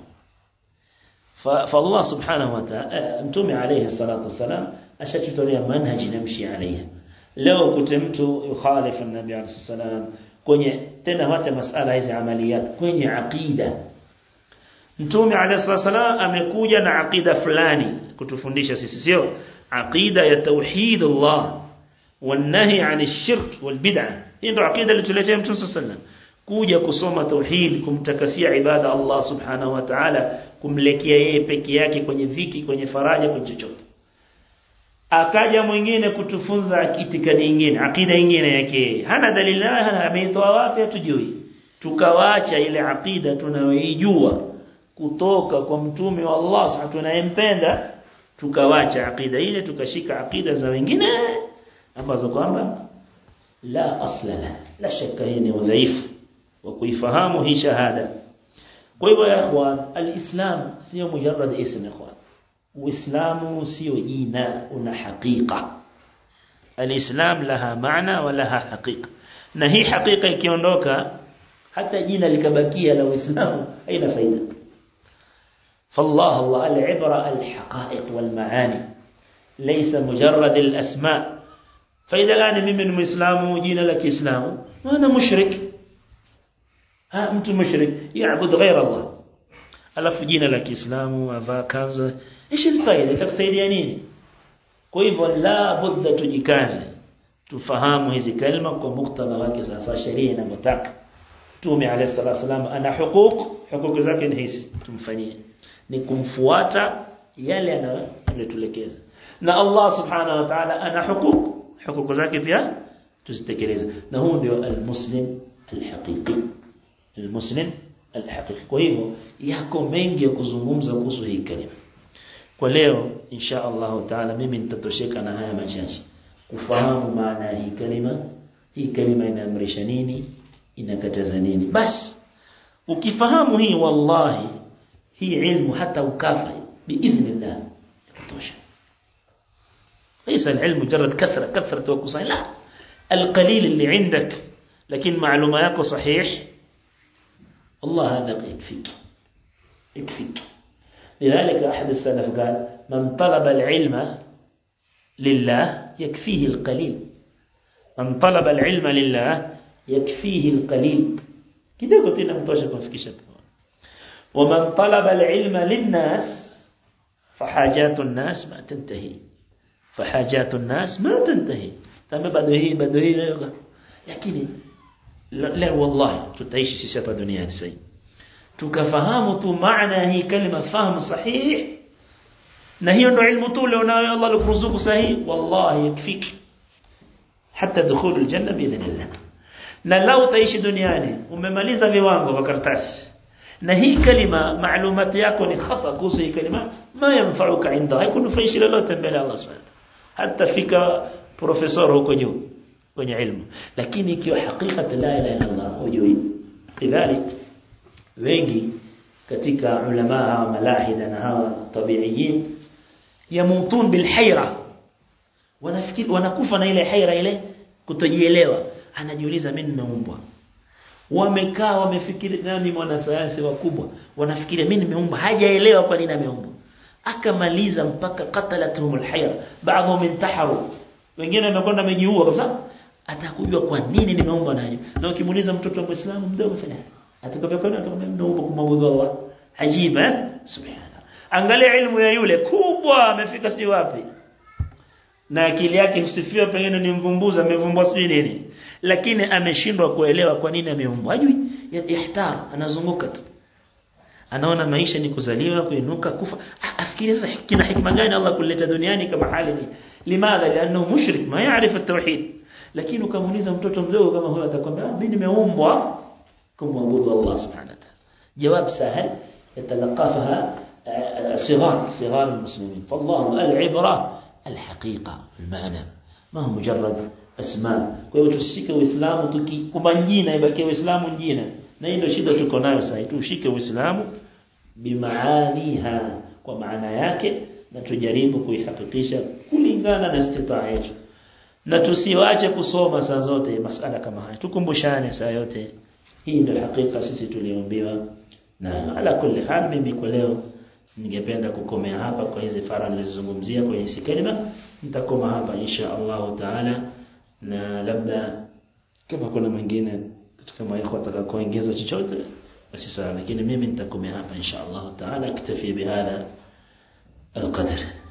فالله سبحانه وتعالى متومي عليه الصلاة والسلام أشتري منهج نمشي عليه. لو كنت يخالف النبي عليه الصلاة والسلام kwenye tena hata masala hizi amaliyat kwenye aqida, Mtume عليه الصلاة والسلام amekuja na aqida fulani kutufundisha sisi, sio aqida ya tauhid Allah wanahi ani shirk wal bid'ah. Hii ndio aqida iliyotuletea Mtume صلى الله عليه وسلم, kuja kusoma tauhid, kumtakasia ibada Allah subhanahu wa ta'ala, kumlekea yeye peke yake kwenye dhiki, kwenye faraja, kwenye chochote. Akaja mwingine kutufunza itikadi nyingine, akida nyingine yake, hana dalili, hana ameitoa wapi hatujui. Tukawaacha ile akida tunayoijua kutoka kwa Mtume wa Allah subhanahu tunayempenda, tukawaacha akida ile, tukashika akida za wengine ambazo kwamba la asla la shaka hii ni udhaifu wa kuifahamu hii shahada. Kwa hivyo ya ikhwan, alislam sio mujarrad ism ikhwan. Uislamu sio jina, una hakika. Alislam laha maana wa laha hakika, na hii hakika ikiondoka hata jina likabakia la Uislamu haina faida. فالله العبرة الحقائق والمعاني ليس مجرد الأسماء. فإذا كان من مسلم وجينا لك إسلام وأنا مشرك، أنت مشرك يعبد غير الله، ألف جينا لك إسلام وفاكاز، إيش الفائدة تقصير يعني؟ كيف لا بد تجيكاز تفهم هذه الكلمة ومقتضى وكذا شريعة نبتك تومي عليه الصلاة والسلام أنا حقوق zake ni hizi tumfanyie ni kumfuata yale anayotuelekeza, na Allah subhanahu wa ta'ala ana hukuku zake pia tuzitekeleze, na huo ndio almuslim alhaqiqi, almuslim alhaqiqi. Kwa hivyo yako mengi ya kuzungumza kuhusu hii kalima. Kwa leo insha Allah ta'ala mimi nitatosheka na haya machache kufahamu maana hii kalima. Hii kalima inaamrisha nini, inakataza nini? Basi ukifahamu hii wallahi hii ilmu hata ukafa biidhnillah kutosha. ليس العلم مجرد كثرة وكسان، لا، القليل اللي عندك لكن معلوماتك صحيح الله هذا يكفيك. لذلك أحد السلف قال من طلب العلم لله يكفيه القليل، من طلب العلم لله يكفيه القليل كده قلت لنا متوشة كنفكشة. ومن طلب العلم للناس فحاجات الناس ما تنتهي، فحاجات الناس ما تنتهي. تمام بدوهي lakini la wallahi tutaishi sisi hapa duniani sasa tukafahamu tu maana hii kalima fahamu sahihi, na hiyo ndio ilmu tu leo nayo Allah alikuruzuku sahihi wallahi yakfiki hata dukhul aljanna biidhnillah. Na lau utaishi duniani umemaliza viwango vya karatasi na hii kalima maalumati yako ni khata kuhusu hii kalima ma yanfa'uka inda, haikunufaisha lolote mbele Allah subhanahu hata fika professor huko juu kwenye ilmu, lakini ikiwa hakika la ilaha illa Allah hujui. Lidhalik wengi katika ulama hawa malahida na hawa tabiiyin yamutun bil hayra, wanafikiri wanakufa na ile hayra ile kutojielewa. Anajiuliza mimi nimeumbwa, wamekaa wamefikiri nani mwanasayansi wakubwa wanafikiri mimi nimeumbwa, hajaelewa kwa nini ameumbwa, akamaliza mpaka qatalatuhum alhayra, baadhi intaharu, wengine wamekwenda wamejiua kabisa. Atakujua kwa nini nimeumbwa nayo. Na ukimuuliza mtoto wa Muislamu mdogo fanya atakwambia kwa nini atakwambia kumwabudu Allah. Ajiba subhana. Angalia ilmu ya yule kubwa amefika si wapi, na akili yake usifiwe pengine ni mvumbuzi amevumbua sijui nini, lakini ameshindwa kuelewa kwa nini ameumbwa. Hajui, yahtar, anazunguka tu, anaona maisha ni kuzaliwa kuinuka kufa. Afikiri sasa kina hikma gani Allah kuleta duniani kama hali ni? Limadha? Lianna mushrik ma yaarifu at-tauhid. Lakini ukamuuliza mtoto mdogo kama huyo atakwambia mimi nimeumbwa kumwabudu Allah subhanahu wa ta'ala. Jawab sahal yatalaqafaha صغار المسلمين. فالله العبرة الحقيقة المعنى ما هو مجرد أسماء. kwa hiyo tushike Uislamu tukikubangina ibaki Uislamu njina, na hilo shida tuko nayo sasa. Tushike Uislamu bimaaniha, kwa maana yake, na tujaribu kuihakikisha kulingana na istitaa yetu, na tusiwache kusoma saa zote masala kama haya, tukumbushane saa yote. Hii ndio hakika sisi tuliombiwa. Na ala kulli hal mimi kwa leo ningependa kukomea hapa kwa hizi fara nilizozungumzia kwa hizi kalima. Nitakoma hapa insha Allah taala, na labda kama kuna mwingine kama yako atakayoongeza chochote basi sawa, lakini mimi nitakomea hapa insha Allah taala. Kitafi bihadha alqadr.